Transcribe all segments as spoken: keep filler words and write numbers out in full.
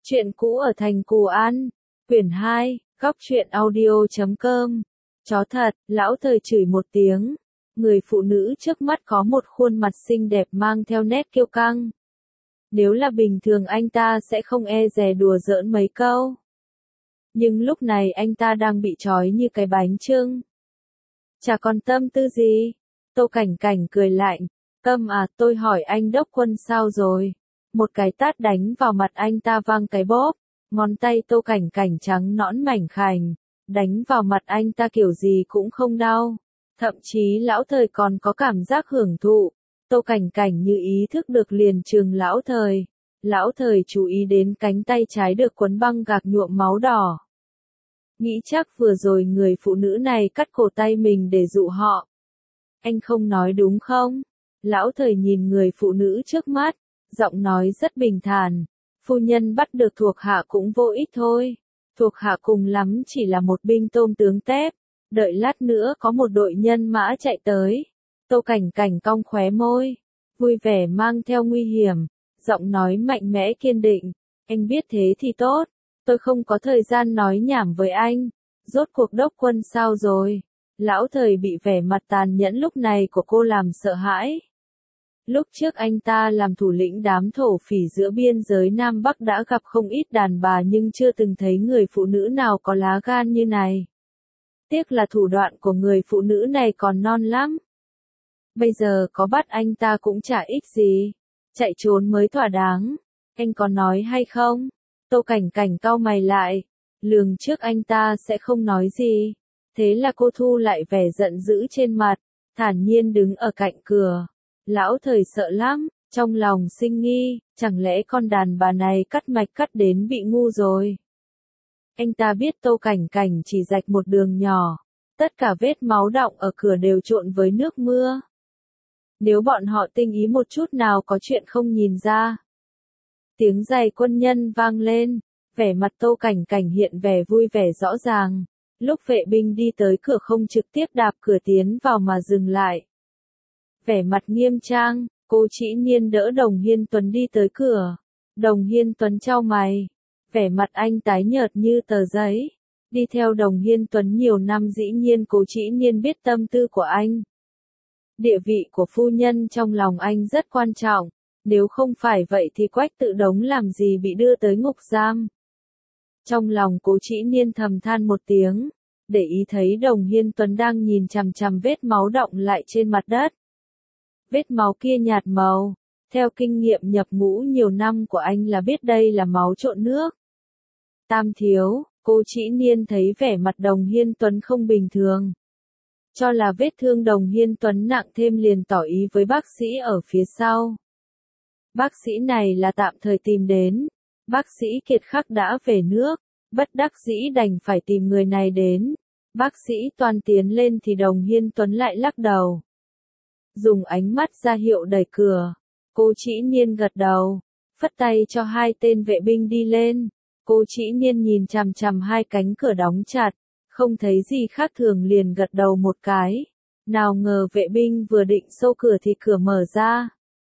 Chuyện cũ ở thành Cù An, quyển hai, góc truyện audio chấm com. Chó thật, lão thời chửi một tiếng. Người phụ nữ trước mắt có một khuôn mặt xinh đẹp mang theo nét kiêu căng. Nếu là bình thường anh ta sẽ không e dè đùa giỡn mấy câu. Nhưng lúc này anh ta đang bị trói như cái bánh chưng. Chả còn tâm tư gì. Tô Cảnh Cảnh cười lạnh. Tâm à, tôi hỏi anh Đốc Quân sao rồi? Một cái tát đánh vào mặt anh ta vang cái bóp. Ngón tay Tô Cảnh Cảnh trắng nõn mảnh khảnh. Đánh vào mặt anh ta kiểu gì cũng không đau. Thậm chí lão thời còn có cảm giác hưởng thụ. Tô Cảnh Cảnh như ý thức được liền trường lão thời. Lão thời chú ý đến cánh tay trái được quấn băng gạc nhuộm máu đỏ. Nghĩ chắc vừa rồi người phụ nữ này cắt cổ tay mình để dụ họ. Anh không nói đúng không? Lão thời nhìn người phụ nữ trước mắt, giọng nói rất bình thản. Phu nhân bắt được thuộc hạ cũng vô ích thôi. Thuộc hạ cùng lắm chỉ là một binh tôm tướng tép. Đợi lát nữa có một đội nhân mã chạy tới. Tô Cảnh Cảnh cong khóe môi, vui vẻ mang theo nguy hiểm, giọng nói mạnh mẽ kiên định. Anh biết thế thì tốt, tôi không có thời gian nói nhảm với anh. Rốt cuộc Đốc Quân sao rồi? Lão thời bị vẻ mặt tàn nhẫn lúc này của cô làm sợ hãi. Lúc trước anh ta làm thủ lĩnh đám thổ phỉ giữa biên giới Nam Bắc đã gặp không ít đàn bà nhưng chưa từng thấy người phụ nữ nào có lá gan như này. Tiếc là thủ đoạn của người phụ nữ này còn non lắm. Bây giờ có bắt anh ta cũng chả ích gì. Chạy trốn mới thỏa đáng. Anh có nói hay không? Tô Cảnh Cảnh cau mày lại. Lường trước anh ta sẽ không nói gì. Thế là cô thu lại vẻ giận dữ trên mặt. Thản nhiên đứng ở cạnh cửa. Lão thời sợ lắm. Trong lòng sinh nghi. Chẳng lẽ con đàn bà này cắt mạch cắt đến bị ngu rồi? Anh ta biết Tô Cảnh Cảnh chỉ rạch một đường nhỏ. Tất cả vết máu đọng ở cửa đều trộn với nước mưa. Nếu bọn họ tinh ý một chút nào có chuyện không nhìn ra. Tiếng giày quân nhân vang lên. Vẻ mặt Tô Cảnh Cảnh hiện vẻ vui vẻ rõ ràng. Lúc vệ binh đi tới cửa không trực tiếp đạp cửa tiến vào mà dừng lại. Vẻ mặt nghiêm trang, cô Trĩ Niên đỡ Đồng Hiên Tuấn đi tới cửa. Đồng Hiên Tuấn chau mày. Vẻ mặt anh tái nhợt như tờ giấy. Đi theo Đồng Hiên Tuấn nhiều năm dĩ nhiên cô Trĩ Niên biết tâm tư của anh. Địa vị của phu nhân trong lòng anh rất quan trọng. Nếu không phải vậy thì Quách Tự Đống làm gì bị đưa tới ngục giam. Trong lòng cô Trĩ Niên thầm than một tiếng. Để ý thấy Đồng Hiên Tuấn đang nhìn chằm chằm vết máu đọng lại trên mặt đất. Vết máu kia nhạt màu. Theo kinh nghiệm nhập ngũ nhiều năm của anh là biết đây là máu trộn nước. Tam thiếu, cô Trĩ Niên thấy vẻ mặt Đồng Hiên Tuấn không bình thường. Cho là vết thương Đồng Hiên Tuấn nặng thêm liền tỏ ý với bác sĩ ở phía sau. Bác sĩ này là tạm thời tìm đến. Bác sĩ kiệt khắc đã về nước. Bất đắc dĩ đành phải tìm người này đến. Bác sĩ toàn tiến lên thì Đồng Hiên Tuấn lại lắc đầu. Dùng ánh mắt ra hiệu đẩy cửa. Cô Trĩ Niên gật đầu. Phất tay cho hai tên vệ binh đi lên. Cô Trĩ Niên nhìn chằm chằm hai cánh cửa đóng chặt. Không thấy gì khác thường liền gật đầu một cái. Nào ngờ vệ binh vừa định xô cửa thì cửa mở ra.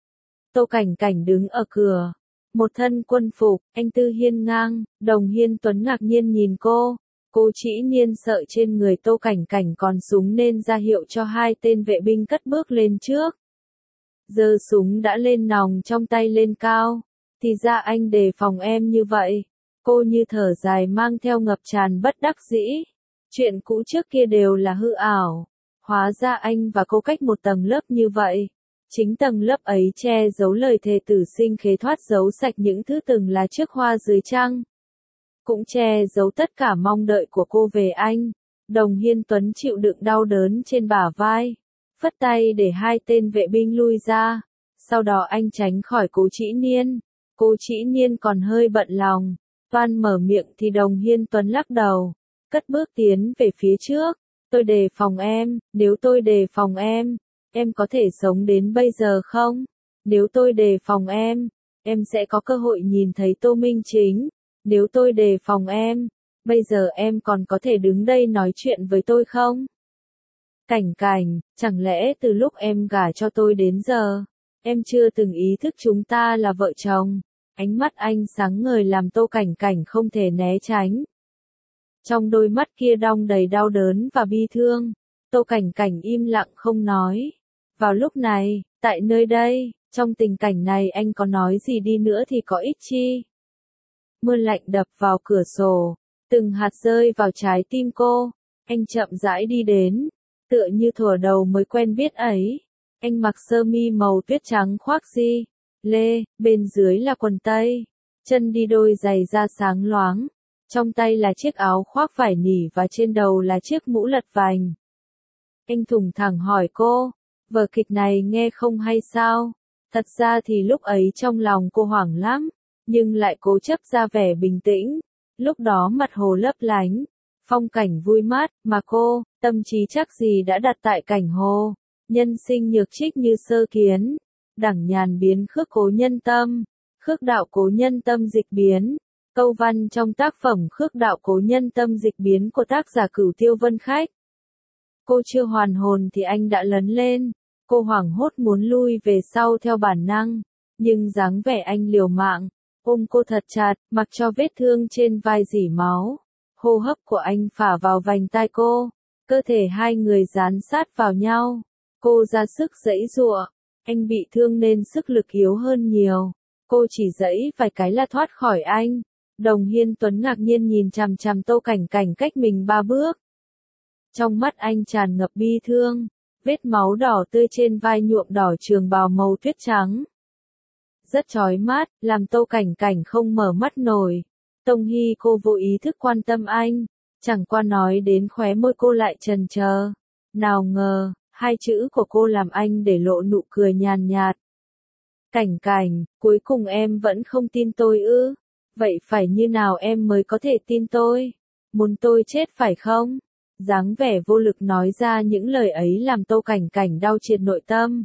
Tô Cảnh Cảnh đứng ở cửa. Một thân quân phục, anh tư hiên ngang. Đồng Hiên Tuấn ngạc nhiên nhìn cô. Cô Trĩ Niên sợ trên người Tô Cảnh Cảnh còn súng nên ra hiệu cho hai tên vệ binh cất bước lên trước. Giơ súng đã lên nòng trong tay lên cao. Thì ra anh đề phòng em như vậy. Cô như thở dài mang theo ngập tràn bất đắc dĩ. Chuyện cũ trước kia đều là hư ảo. Hóa ra anh và cô cách một tầng lớp như vậy. Chính tầng lớp ấy che giấu lời thề tử sinh khế thoát giấu sạch những thứ từng là chiếc hoa dưới trăng. Cũng che giấu tất cả mong đợi của cô về anh. Đồng Hiên Tuấn chịu đựng đau đớn trên bả vai. Phất tay để hai tên vệ binh lui ra. Sau đó anh tránh khỏi cô Trĩ Niên. Cô Trĩ Niên còn hơi bận lòng. Toan mở miệng thì Đồng Hiên Tuấn lắc đầu. Cất bước tiến về phía trước. Tôi đề phòng em. Nếu tôi đề phòng em, em có thể sống đến bây giờ không? Nếu tôi đề phòng em, em sẽ có cơ hội nhìn thấy Tô Minh Chính. Nếu tôi đề phòng em, bây giờ em còn có thể đứng đây nói chuyện với tôi không? Cảnh Cảnh, chẳng lẽ từ lúc em gả cho tôi đến giờ, em chưa từng ý thức chúng ta là vợ chồng? Ánh mắt anh sáng ngời làm Tô Cảnh Cảnh không thể né tránh. Trong đôi mắt kia đong đầy đau đớn và bi thương, Tô Cảnh Cảnh im lặng không nói. Vào lúc này, tại nơi đây, trong tình cảnh này anh có nói gì đi nữa thì có ích chi. Mưa lạnh đập vào cửa sổ, từng hạt rơi vào trái tim cô. Anh chậm rãi đi đến, tựa như thuở đầu mới quen biết ấy. Anh mặc sơ mi màu tuyết trắng khoác di lê, bên dưới là quần tây, chân đi đôi giày da sáng loáng, trong tay là chiếc áo khoác vải nỉ và trên đầu là chiếc mũ lật vành. Anh thủng thẳng hỏi cô, vở kịch này nghe không hay sao? Thật ra thì lúc ấy trong lòng cô hoảng lắm, nhưng lại cố chấp ra vẻ bình tĩnh. Lúc đó mặt hồ lấp lánh, phong cảnh vui mát, mà cô, tâm trí chắc gì đã đặt tại cảnh hồ. Nhân sinh nhược trích như sơ kiến, đẳng nhàn biến khước cố nhân tâm, khước đạo cố nhân tâm dịch biến. Câu văn trong tác phẩm Khước đạo cố nhân tâm dịch biến của tác giả Cửu Tiêu Vân Khách. Cô chưa hoàn hồn thì anh đã lấn lên, cô hoảng hốt muốn lui về sau theo bản năng, nhưng dáng vẻ anh liều mạng, ôm cô thật chặt, mặc cho vết thương trên vai rỉ máu. Hô hấp của anh phả vào vành tai cô, cơ thể hai người dán sát vào nhau. Cô ra sức giãy giụa, anh bị thương nên sức lực yếu hơn nhiều. Cô chỉ giãy vài cái là thoát khỏi anh. Đồng Hiên Tuấn ngạc nhiên nhìn chằm chằm Tô Cảnh Cảnh cách mình ba bước. Trong mắt anh tràn ngập bi thương, vết máu đỏ tươi trên vai nhuộm đỏ trường bào màu tuyết trắng. Rất chói mắt, làm Tô Cảnh Cảnh không mở mắt nổi. Tông Hy cô vô ý thức quan tâm anh, chẳng qua nói đến khóe môi cô lại chần chờ. Nào ngờ, hai chữ của cô làm anh để lộ nụ cười nhàn nhạt. Cảnh Cảnh, cuối cùng em vẫn không tin tôi ư? Vậy phải như nào em mới có thể tin tôi? Muốn tôi chết phải không? Dáng vẻ vô lực nói ra những lời ấy làm Tô Cảnh Cảnh đau triệt nội tâm.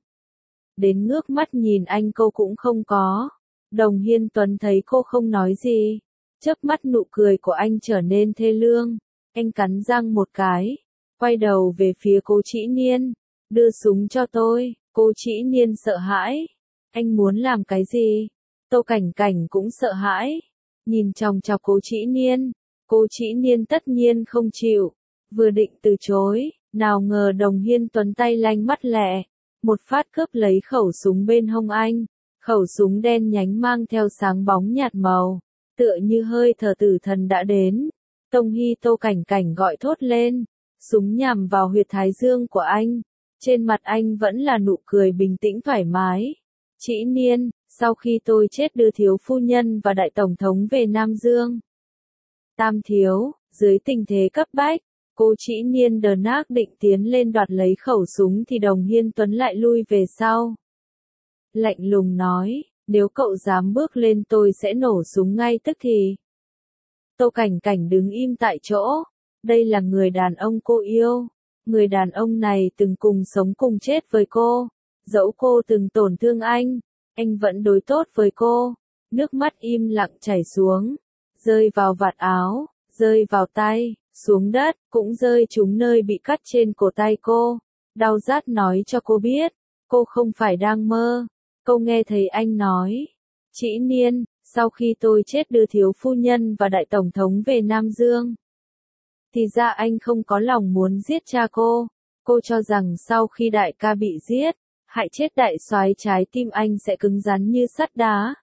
Đến ngước mắt nhìn anh cô cũng không có. Đồng Hiên Tuấn thấy cô không nói gì. Chớp mắt nụ cười của anh trở nên thê lương. Anh cắn răng một cái. Quay đầu về phía Cố Trĩ Niên. Đưa súng cho tôi. Cố Trĩ Niên sợ hãi. Anh muốn làm cái gì? Tô Cảnh Cảnh cũng sợ hãi. Nhìn chòng chọc Cố Trĩ Niên. Cố Trĩ Niên tất nhiên không chịu. Vừa định từ chối, nào ngờ Đồng Hiên Tuấn tay lanh mắt lẹ. Một phát cướp lấy khẩu súng bên hông anh. Khẩu súng đen nhánh mang theo sáng bóng nhạt màu. Tựa như hơi thở tử thần đã đến. Tông Hy Tô Cảnh Cảnh gọi thốt lên. Súng nhằm vào huyệt thái dương của anh. Trên mặt anh vẫn là nụ cười bình tĩnh thoải mái. Trĩ Niên, sau khi tôi chết đưa thiếu phu nhân và đại tổng thống về Nam Dương. Tam thiếu, dưới tình thế cấp bách, Cố Trĩ Niên đờ nác định tiến lên đoạt lấy khẩu súng thì Đồng Hiên Tuấn lại lui về sau. Lạnh lùng nói, nếu cậu dám bước lên tôi sẽ nổ súng ngay tức thì. Tô Cảnh Cảnh đứng im tại chỗ. Đây là người đàn ông cô yêu. Người đàn ông này từng cùng sống cùng chết với cô. Dẫu cô từng tổn thương anh, anh vẫn đối tốt với cô. Nước mắt im lặng chảy xuống, rơi vào vạt áo, rơi vào tay, xuống đất, cũng rơi trúng nơi bị cắt trên cổ tay cô. Đau rát nói cho cô biết, cô không phải đang mơ. Cô nghe thấy anh nói, Trĩ Niên, sau khi tôi chết đưa thiếu phu nhân và đại tổng thống về Nam Dương. Thì ra anh không có lòng muốn giết cha cô. Cô cho rằng sau khi đại ca bị giết, hại chết đại soái trái tim anh sẽ cứng rắn như sắt đá.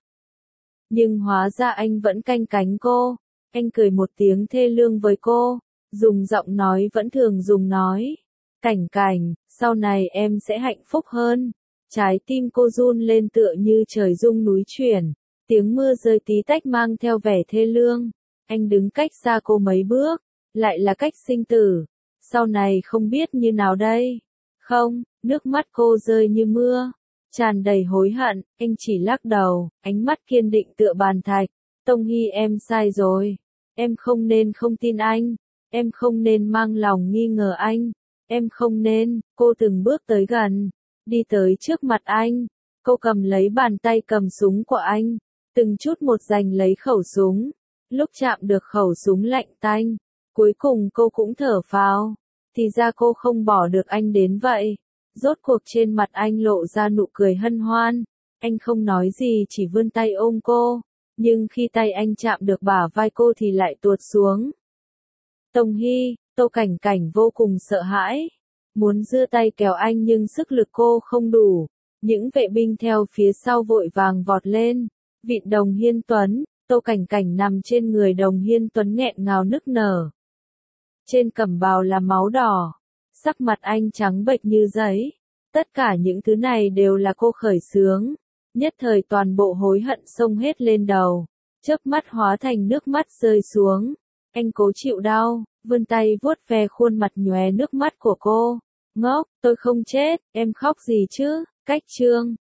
Nhưng hóa ra anh vẫn canh cánh cô. Anh cười một tiếng thê lương với cô, dùng giọng nói vẫn thường dùng nói. Cảnh Cảnh, sau này em sẽ hạnh phúc hơn. Trái tim cô run lên tựa như trời rung núi chuyển. Tiếng mưa rơi tí tách mang theo vẻ thê lương. Anh đứng cách xa cô mấy bước, lại là cách sinh tử. Sau này không biết như nào đây. Không, nước mắt cô rơi như mưa, tràn đầy hối hận. Anh chỉ lắc đầu, ánh mắt kiên định tựa bàn thạch. Tông Hy em sai rồi. Em không nên không tin anh. Em không nên mang lòng nghi ngờ anh. Em không nên. Cô từng bước tới gần, đi tới trước mặt anh. Cô cầm lấy bàn tay cầm súng của anh, từng chút một giành lấy khẩu súng. Lúc chạm được khẩu súng lạnh tanh, cuối cùng cô cũng thở phào. Thì ra cô không bỏ được anh đến vậy. Rốt cuộc trên mặt anh lộ ra nụ cười hân hoan. Anh không nói gì chỉ vươn tay ôm cô. Nhưng khi tay anh chạm được bả vai cô thì lại tuột xuống. Tông Hy, Tô Cảnh Cảnh vô cùng sợ hãi. Muốn giơ tay kéo anh nhưng sức lực cô không đủ. Những vệ binh theo phía sau vội vàng vọt lên. Vịn Đồng Hiên Tuấn, Tô Cảnh Cảnh nằm trên người Đồng Hiên Tuấn nghẹn ngào nức nở. Trên cẩm bào là máu đỏ. Sắc mặt anh trắng bệch như giấy. Tất cả những thứ này đều là cô khởi xướng. Nhất thời toàn bộ hối hận xông hết lên đầu. Chớp mắt hóa thành nước mắt rơi xuống. Anh cố chịu đau, vươn tay vuốt ve khuôn mặt nhòe nước mắt của cô. Ngốc, tôi không chết, em khóc gì chứ? Cách chương